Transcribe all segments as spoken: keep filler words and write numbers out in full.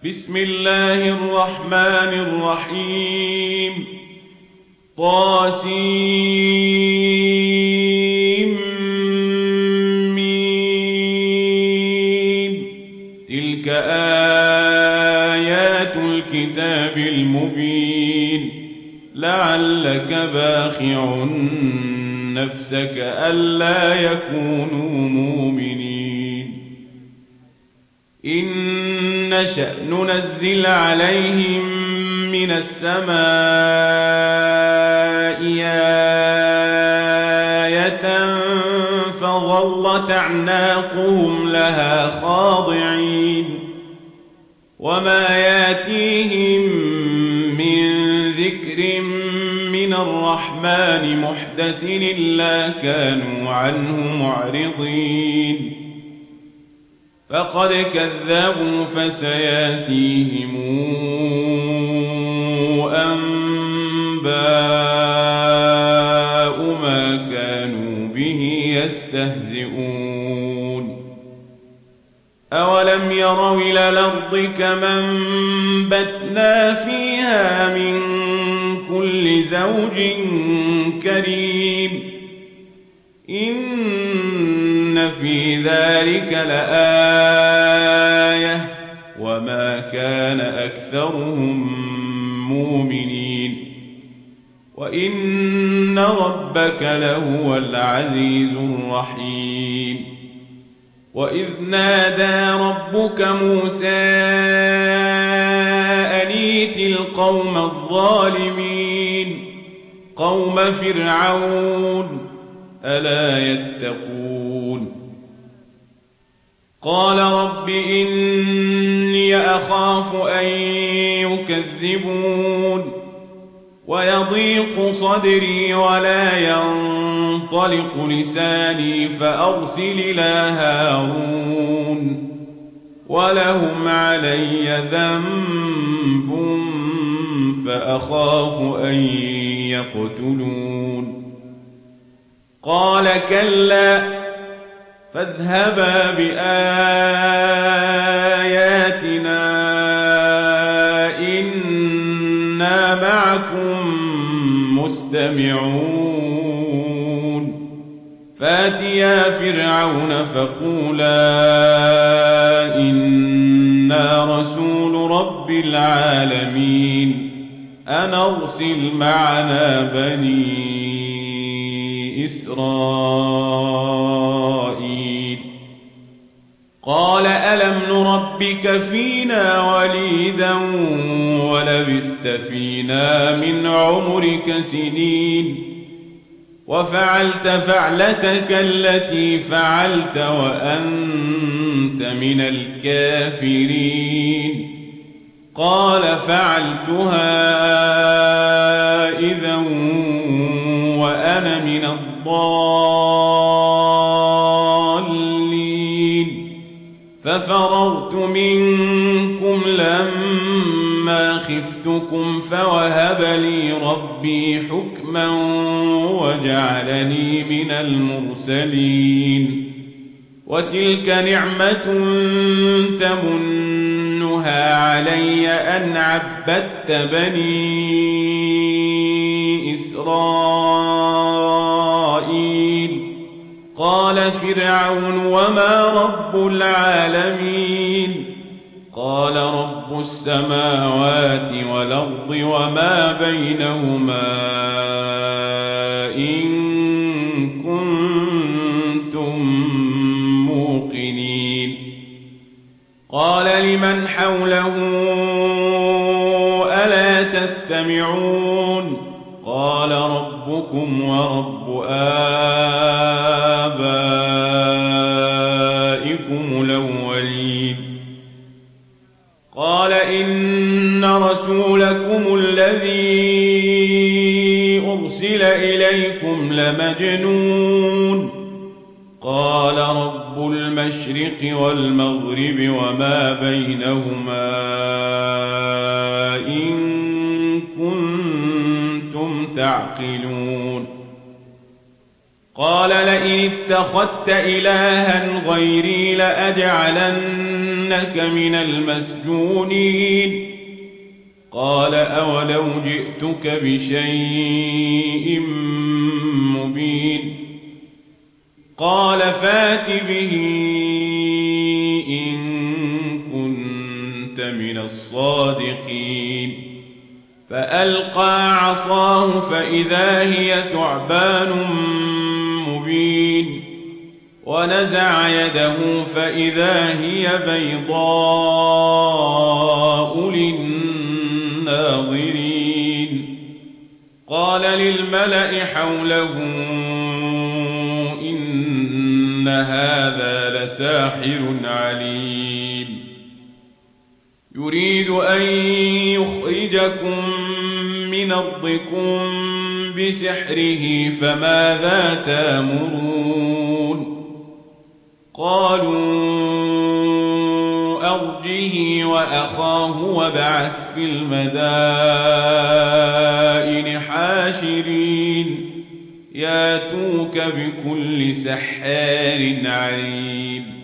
بسم الله الرحمن الرحيم. طاسيم ميم. تلك آيات الكتاب المبين. لعلك باخع نفسك ألا يكونوا مؤمنين. إن نشأ ننزل عليهم من السماء آية فظلت أعناقهم لها خاضعين. وما ياتيهم من ذكر من الرحمن محدث إلا كانوا عنه معرضين. فقد كذبوا فسياتيهم أنباء ما كانوا به يستهزئون. أولم يروا إلى الأرض كما أنبتنا فيها من كل زوج كريم. إن في ذلك لآية وما كان أكثرهم مؤمنين وإن ربك لهو العزيز الرحيم. وإذ نادى ربك موسى أن ائت القوم الظالمين قوم فرعون ألا يتقون. قال رب إني أخاف أن يكذبون ويضيق صدري ولا ينطلق لساني فأرسل إلى هارون ولهم علي ذنب فأخاف أن يقتلون. قال كلا فاذهبا بآياتنا إنا معكم مستمعون. فاتيا فرعون فقولا إنا رسول رب العالمين أن أرسل معنا بني إسرائيل. قال ألم نربك فينا وليدا ولبثت فينا من عمرك سنين وفعلت فعلتك التي فعلت وأنت من الكافرين. قال فعلتها إذا وأنا من الضالين. ففررت منكم لما خفتكم فوهب لي ربي حكما وجعلني من المرسلين. وتلك نعمة تمنها علي أن عبدت بني إسرائيل. قال فرعون وما رب العالمين. قال رب السماوات والأرض وما بينهما إن كنتم موقنين. قال لمن حوله ألا تستمعون. قال ربكم ورب آبائكم الأولين. قال إن رسولكم الذي أرسل إليكم لمجنون. قال رب المشرق والمغرب وما بينهما إن كنتم تعقلون. قال لئن اتخذت إلها غيري لأجعلن إنك من المسجونين قال أولو جئتك بشيء مبين قال فات به إن كنت من الصادقين فألقى عصاه فإذا هي ثعبان مبين ونزع يده فإذا هي بيضاء للناظرين قال للملأ حوله إن هذا لساحر عليم يريد أن يخرجكم من أرضكم بسحره فماذا تأمرون قالوا أرجه وأخاه وابعث في المدائن حاشرين ياتوك بكل سحار عليم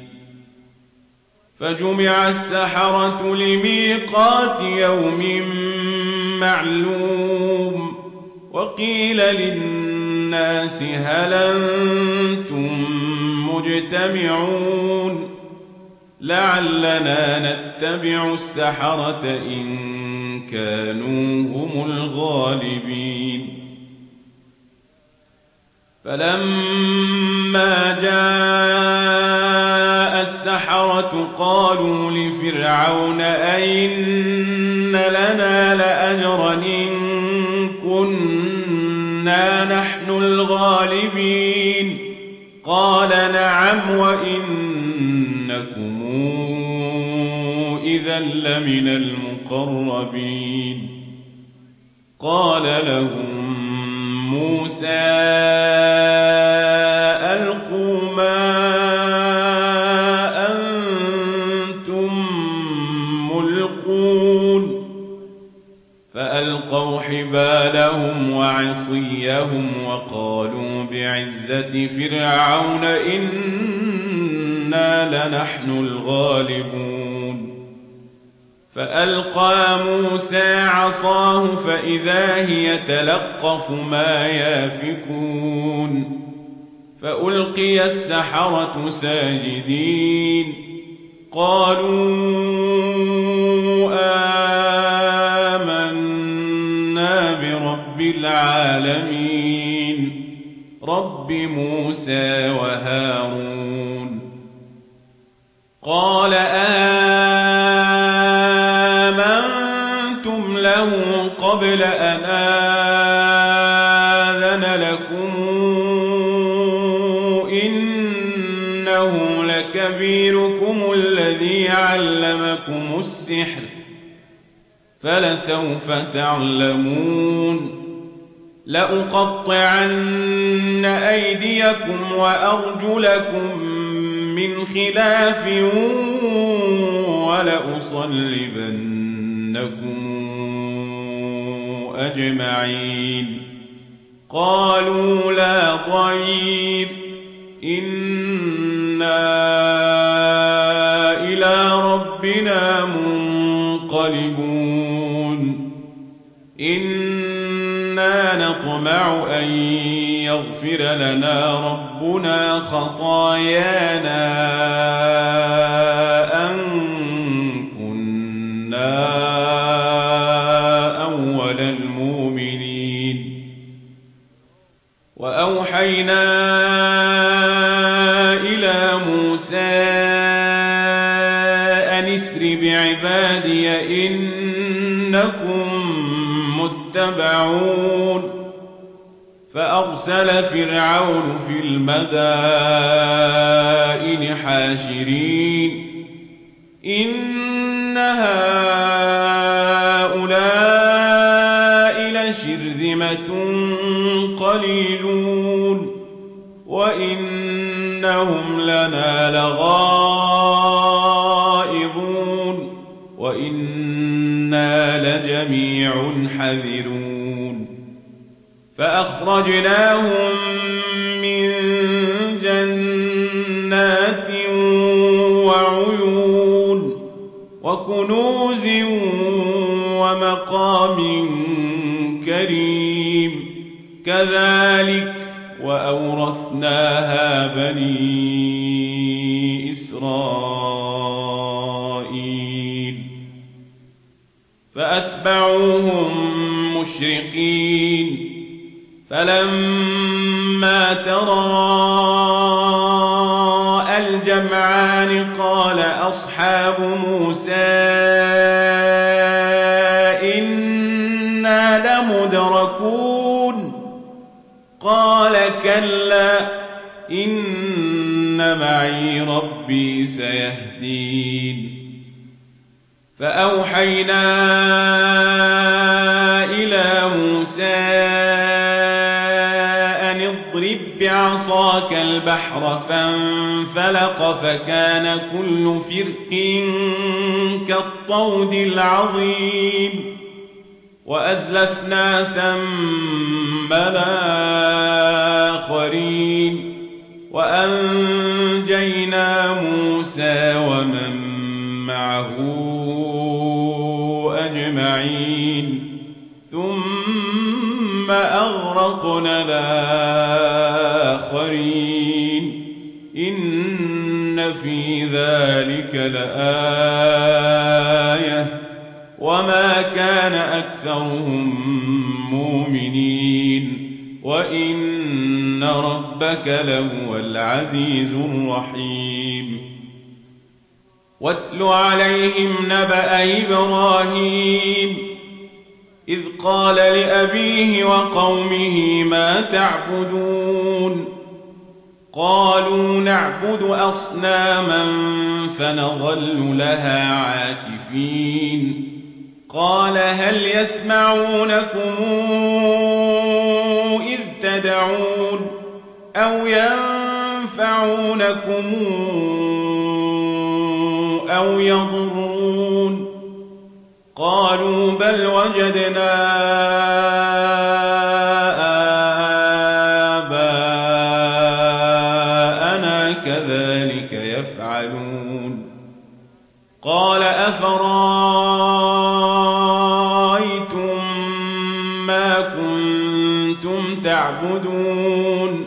فجمع السحرة لميقات يوم معلوم وقيل للناس هل أنتم مجتمعون لعلنا نتبع السحرة إن كانوا هم الغالبين فلما جاء السحرة قالوا لفرعون أئن لنا لأجرا إن كنا نحن الغالبين قال نعم وإنكم إذا لمن المقربين قال لهم موسى ألقوا ما أنتم ملقون فألقوا حبالهم وعصيهم وقالوا بعزة فرعون إنا لنحن الغالبون فألقى موسى عصاه فإذا هي تلقف ما يافكون فألقي السحرة ساجدين قالوا آمنا برب العالمين رب موسى وهارون قال آمنتم له قبل أن آذن لكم إنه لكبيركم الذي علمكم السحر فلسوف تعلمون لأقطعن أيديكم وأرجلكم من خلاف ولأصلبنكم أجمعين قالوا لا ضير إنا إلى ربنا منقلبون إنا نطمع أن يغفر لنا ربنا خطايانا أن كنا أول المؤمنين وأوحينا إلى موسى أن اسر بعبادي إنكم متبعون فأرسل فرعون في المدائن حاشرين إن هؤلاء لشرذمة قليلون وإنهم لنا لغائظون وإنا لجميع حذرون فأخرجناهم من جنات وعيون وكنوز ومقام كريم كذلك وأورثناها بني إسرائيل فأتبعوهم مشرقين فلما تراءى الجمعان قال أصحاب موسى إنا لمدركون قال كلا إن معي ربي سيهدين فأوحينا إلى موسى أن اضرب بعصاك البحر فانفلق فكان كل فرق كالطود العظيم وأزلفنا ثم الآخرين وأنجينا موسى ومن معه أجمعين ثم أغرقنا الآخرين إن في ذلك لآية وما كان أكثرهم مؤمنين وإن ربك لهو العزيز الرحيم واتل عليهم نبأ إبراهيم إذ قال لأبيه وقومه ما تعبدون قالوا نعبد أصناما فنظل لها عاكفين قال هل يسمعونكم إذ تدعون أو ينفعونكم أو يضرون قالوا بل وجدنا آباءنا كذلك يفعلون قال أفرأيتم ما كنتم تعبدون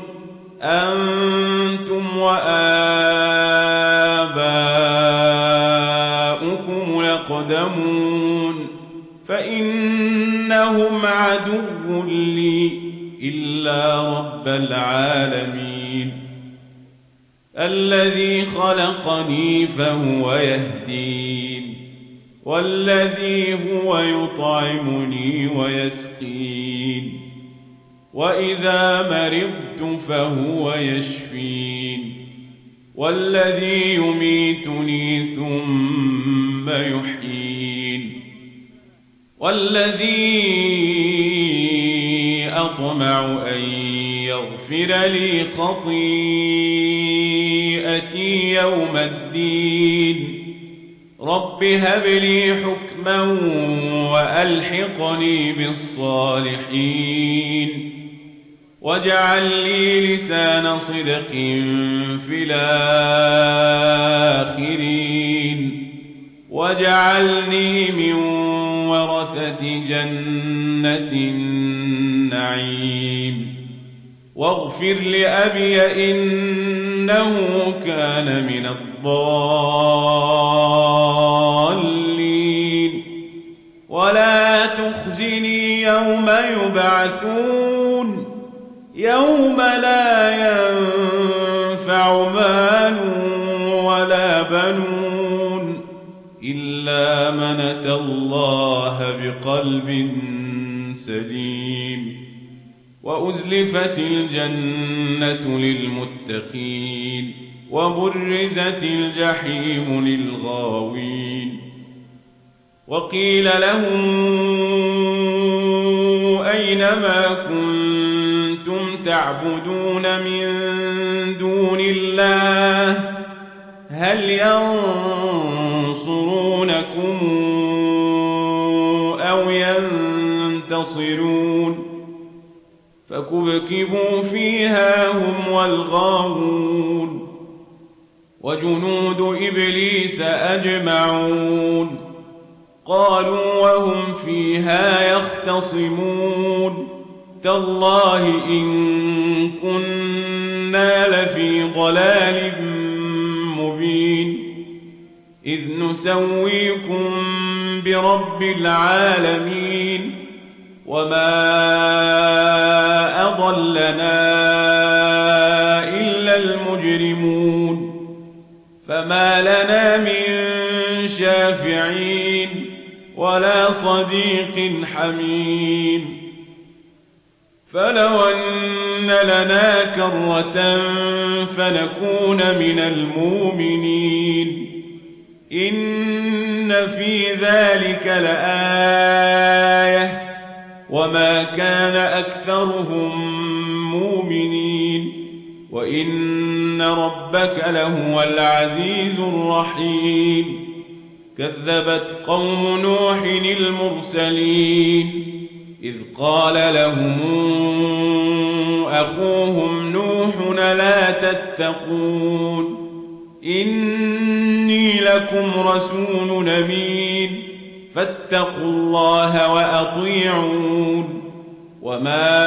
أنتم وآباؤكم الأقدمون فإنهم عدو لي إلا رب العالمين الذي خلقني فهو يهدين والذي هو يطعمني ويسقين وإذا مرضت فهو يشفين والذي يميتني ثم يحيين والذي أطمع أن يغفر لي خطيئتي يوم الدين رب هب لي حكما وألحقني بالصالحين واجعل لي لسان صدق في الآخرين واجعلني من ورثة جنة النعيم واغفر لأبي إنه كان من الضالين ولا تخزني يوم يبعثون يوم لا ينفع مال ولا بنون إلا من أتى الله بقلب سليم وأزلفت الجنة للمتقين وبرزت الجحيم للغاوين وقيل لهم أين ما كنتم تعبدون من دون الله هل ينصرونكم أو ينتصرون فكبكبوا فيها هم والغاوون وجنود إبليس أجمعون قالوا وهم فيها يختصمون تالله إن كنا لفي ضلال مبين إذ نسويكم برب العالمين وما أضلنا إلا المجرمون فما لنا من شافعين ولا صديق حميم فلو أن لنا كرة فنكون من المؤمنين إن في ذلك لآية وما كان أكثرهم مؤمنين وإن ربك لهو العزيز الرحيم كذبت قوم نوح المرسلين إذ قال لهم أخوهم نوح لا تتقون إني لكم رسول أمين فاتقوا الله وأطيعون وما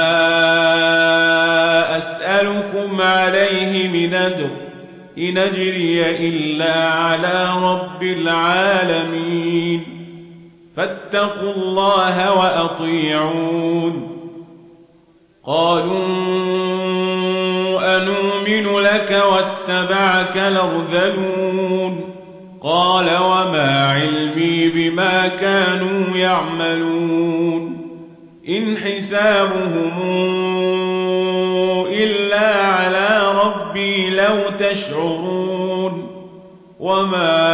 أسألكم عليه من أجر إن أجري إلا على رب العالمين فاتقوا الله وأطيعون قالوا أنؤمن لك واتبعك الأرذلون قال وما علمي بما كانوا يعملون إن حسابهم إلا على ربي لو تشعرون وما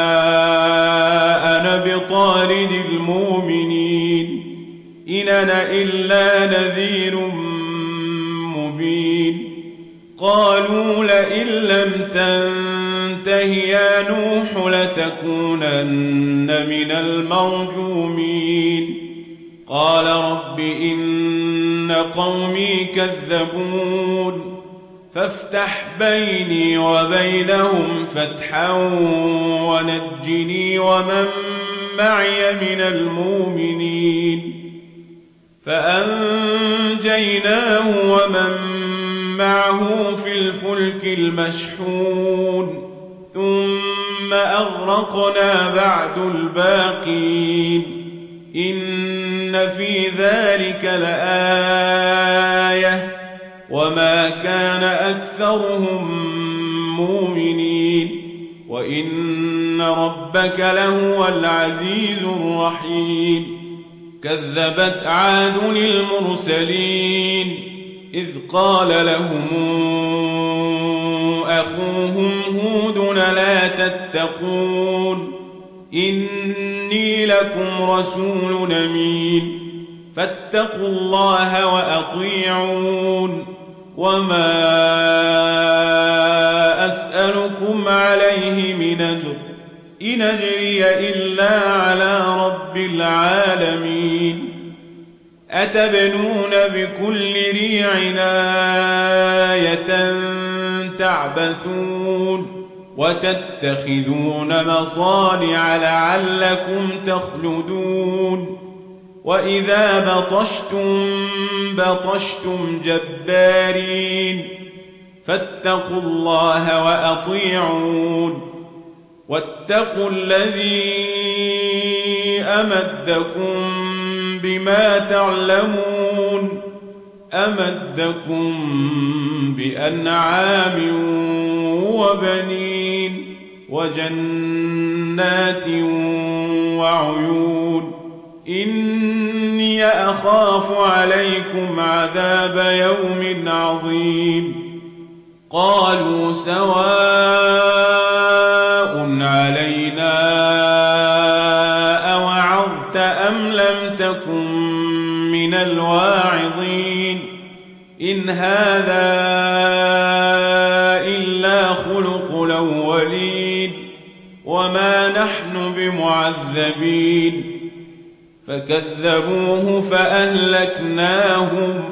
أنا بطارد المؤمنين إن أنا إلا نذير مبين قالوا لئن لم تنته يا نوح لتكونن من المرجومين قال رب إن قومي كذبون فافتح بيني وبينهم فتحا ونجني ومن معي من المؤمنين فأنجيناه ومن معه في الفلك المشحون ثم أغرقنا بعد الباقين إن في ذلك لآية وما كان أكثرهم مؤمنين وإن ربك لهو العزيز الرحيم كذبت عاد المرسلين إذ قال لهم أخوهم هود لا تتقون إني لكم رسول أمين فاتقوا الله وأطيعون وما أسألكم عليه من أجر إن أجري إلا على رب العالمين أتبنون بكل ريع آية تعبثون وتتخذون مصانع لعلكم تخلدون وإذا بطشتم بطشتم جبارين فاتقوا الله وأطيعون واتقوا الذي أمدكم بما تعلمون أمدكم بأنعام وبنين وجنات وعيون إني أخاف عليكم عذاب يوم عظيم قالوا سواء علينا أوعظت أم لم تكن من الواعظين إن هذا إلا خلق الأولين وما نحن بمعذبين فكذبوه فأهلكناهم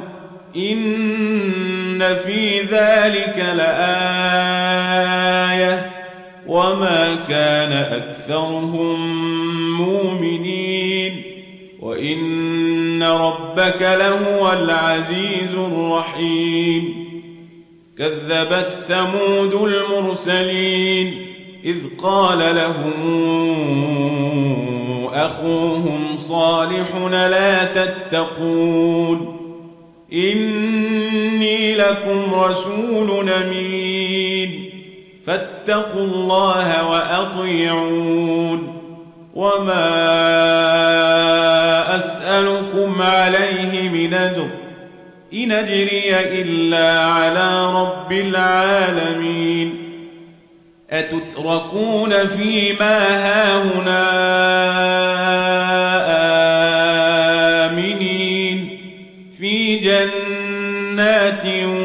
إن في ذلك لآية وما كان أكثرهم مؤمنين وإن ربك لهو العزيز الرحيم كذبت ثمود المرسلين إذ قال لهم أخوهم صالح لا تتقون إني لكم رسول أمين فاتقوا الله وأطيعون وما أسألكم عليه من أجر إن أجري إلا على رب العالمين أتتركون فيما هاهنا آمنين في جنات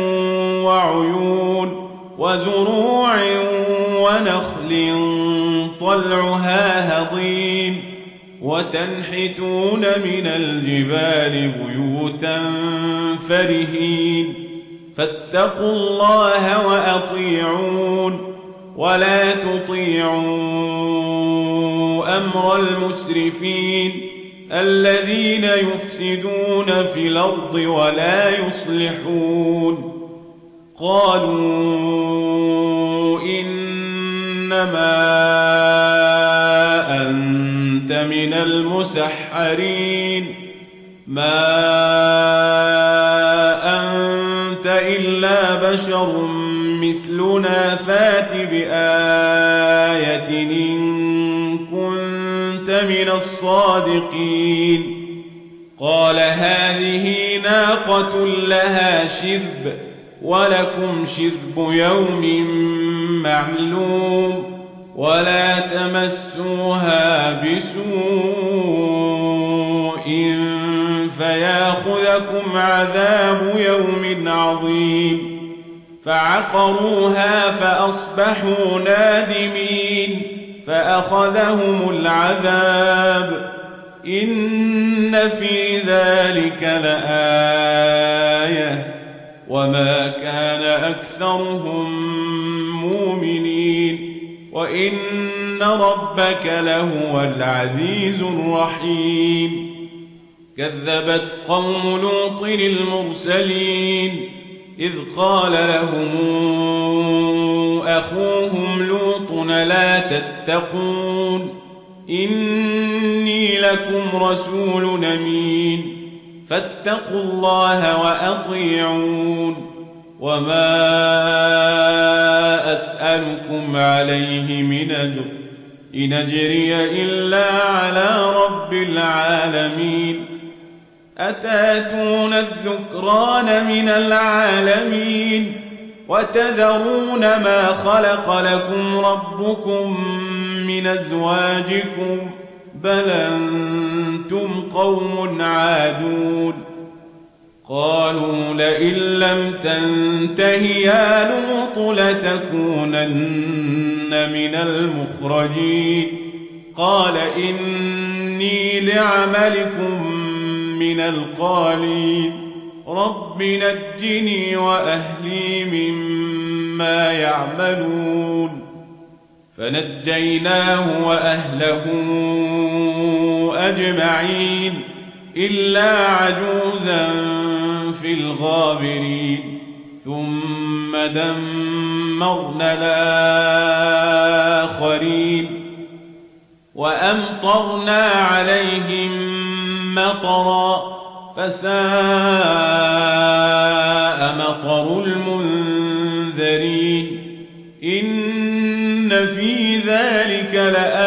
وعيون وزروع ونخل طلعها هضيم وتنحتون من الجبال بيوتا فرهين فاتقوا الله وأطيعون ولا تطيعوا أمر المسرفين الذين يفسدون في الأرض ولا يصلحون قالوا إنما أنت من المسحرين ما أنت إلا بشر مثلنا فات بآية إن كنت من الصادقين قال هذه ناقة لها شرب ولكم شرب يوم معلوم ولا تمسوها بسوء فياخذكم عذاب يوم عظيم فعقروها فأصبحوا نادمين فأخذهم العذاب إن في ذلك لآية وما كان أكثرهم مؤمنين وإن ربك لهو العزيز الرحيم كذبت قوم لوط المرسلين إذ قال لهم أخوهم لوط لا تتقون إني لكم رسول أمين فاتقوا الله وأطيعون وما أسألكم عليه من أجر إن أجري إلا على رب العالمين أتاتون الذكران من العالمين وتذرون ما خلق لكم ربكم من أزواجكم بل أنتم قوم عادون قالوا لئن لم تنته يا لوط لتكونن من المخرجين قال إني لعملكم من القالين رب نجني وأهلي مما يعملون فنجيناه وأهله أجمعين إلا عجوزا في الغابرين ثم دمرنا الآخرين وأمطرنا عليهم مطرا فساء مطر المنذرين إن في ذلك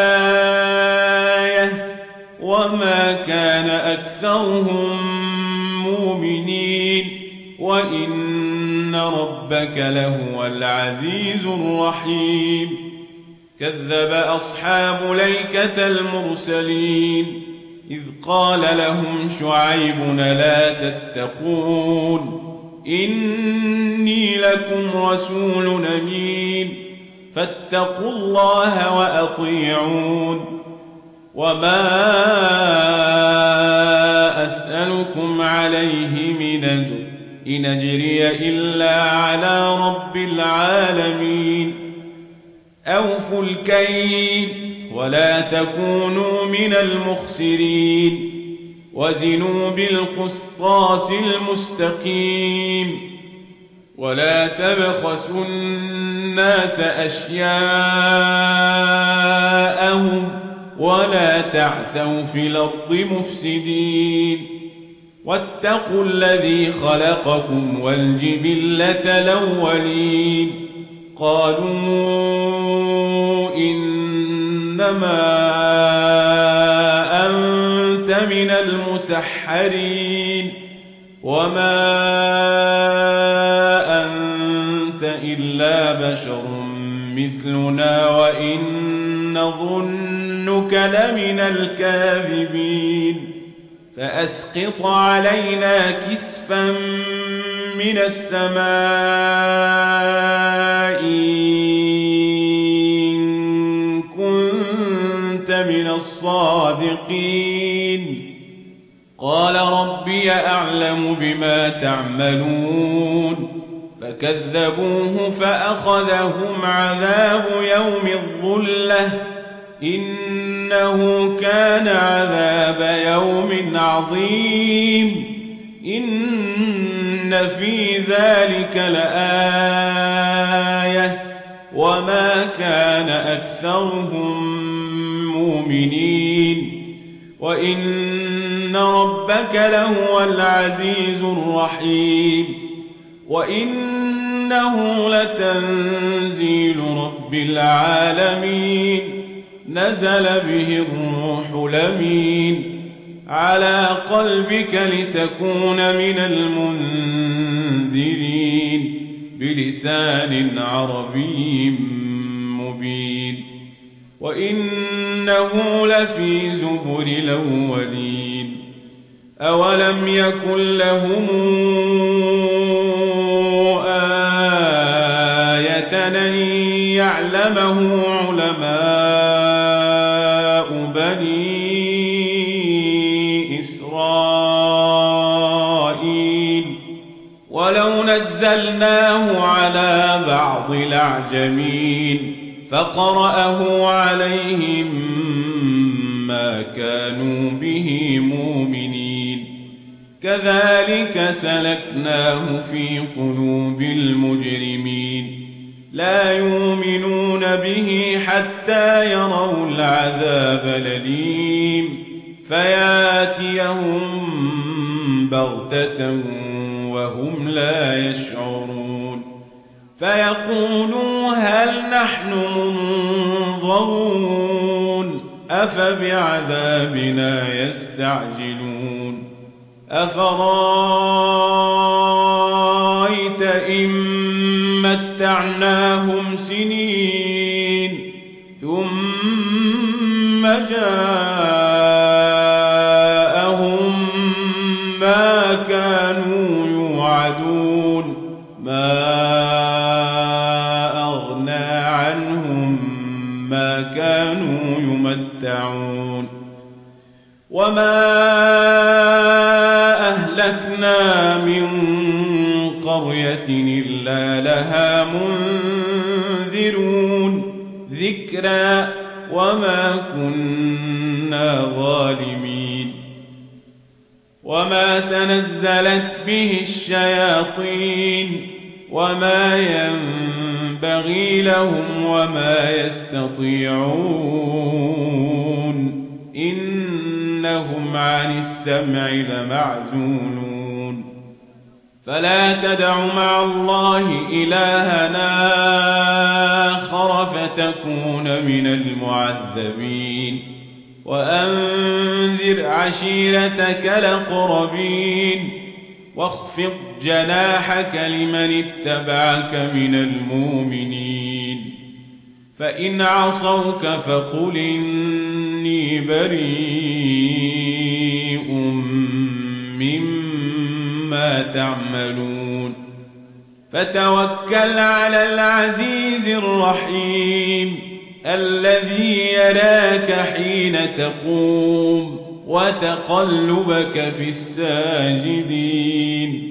لآية وما كان أكثرهم مؤمنين وإن ربك لهو العزيز الرحيم كذب أصحاب ليكة المرسلين إذ قال لهم شعيب لا تتقون إني لكم رسول أمين فاتقوا الله وأطيعون وما أسألكم عليه من أجر إن أجري إلا على رب العالمين أوفوا وأوفوا الكيل ولا تكونوا من المخسرين وزنوا بالقسطاس المستقيم ولا تبخسوا الناس أشياءهم ولا تعثوا في الأرض مفسدين واتقوا الذي خلقكم والجبلة الأولين قالوا إنما أنت من المسحرين وما أنت إلا بشر مثلنا وإن نظنك لمن الكاذبين فأسقط علينا كسفا من السماء إن كنت من الصادقين قال ربي أعلم بما تعملون فكذبوه فأخذهم عذاب يوم الظلة إنه كان عذاب يوم عظيم إن في ذلك لآية وما كان أكثرهم مؤمنين وإن ربك لهو العزيز الرحيم وإنه لتنزيل رب العالمين نزل به الروح الأمين على قلبك لتكون من المنذرين بلسان عربي مبين وإنه لفي زبر الأولين أولم يكن لهم آية أن يعلمه علماء بني إسرائيل ولو نزلناه على بعض الأعجمين فقرأه عليهم ما كانوا به مؤمنين كذلك سلكناه في قلوب المجرمين لا يؤمنون به حتى يروا العذاب الأليم فياتيهم بغتة وهم لا يشعرون فيقولوا هل نحن منظرون أفبعذابنا يستعجلون أفرأيت إن متعناهم سنين ثم جاءهم ما كانوا يوعدون ما أغنى عنهم ما كانوا يمتعون وما أهلكنا من قرية إلا لها منذرون ذكرى وما كنا ظالمين وما تنزلت به الشياطين وما ينبغي لهم وما يستطيعون إنهم عن السمع لمعزولون فلا تدع مع الله إلهنا آخر فتكون من المعذبين وأنذر عشيرتك الأقربين واخفض جناحك لمن اتبعك من المؤمنين فإن عصوك فقل إني بريء مما تعملون فتوكل على العزيز الرحيم الذي يراك حين تقوم وتقلبك في الساجدين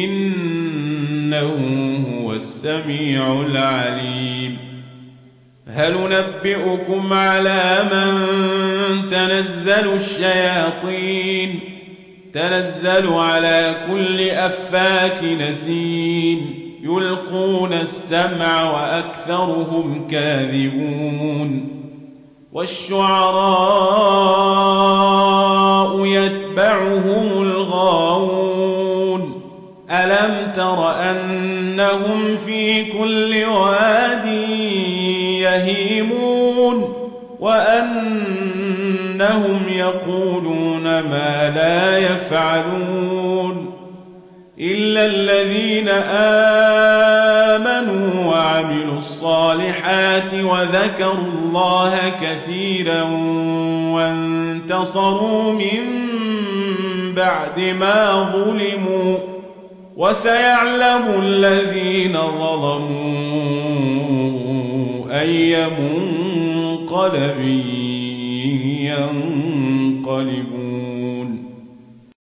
إنه هو السميع العليم هل ننبئكم على من تنزل الشياطين تنزل على كل أفاك نثيم يلقون السمع وأكثرهم كاذبون والشعراء يتبعهم الغاوون ألم تر أنهم في كل واد يهيمون وأنهم يقولون ما لا يفعلون إلا الذين آمنوا وعملوا الصالحات وذكروا الله كثيرا وانتصروا من بعد ما ظلموا وسيعلم الذين ظلموا أي منقلب ينقلبون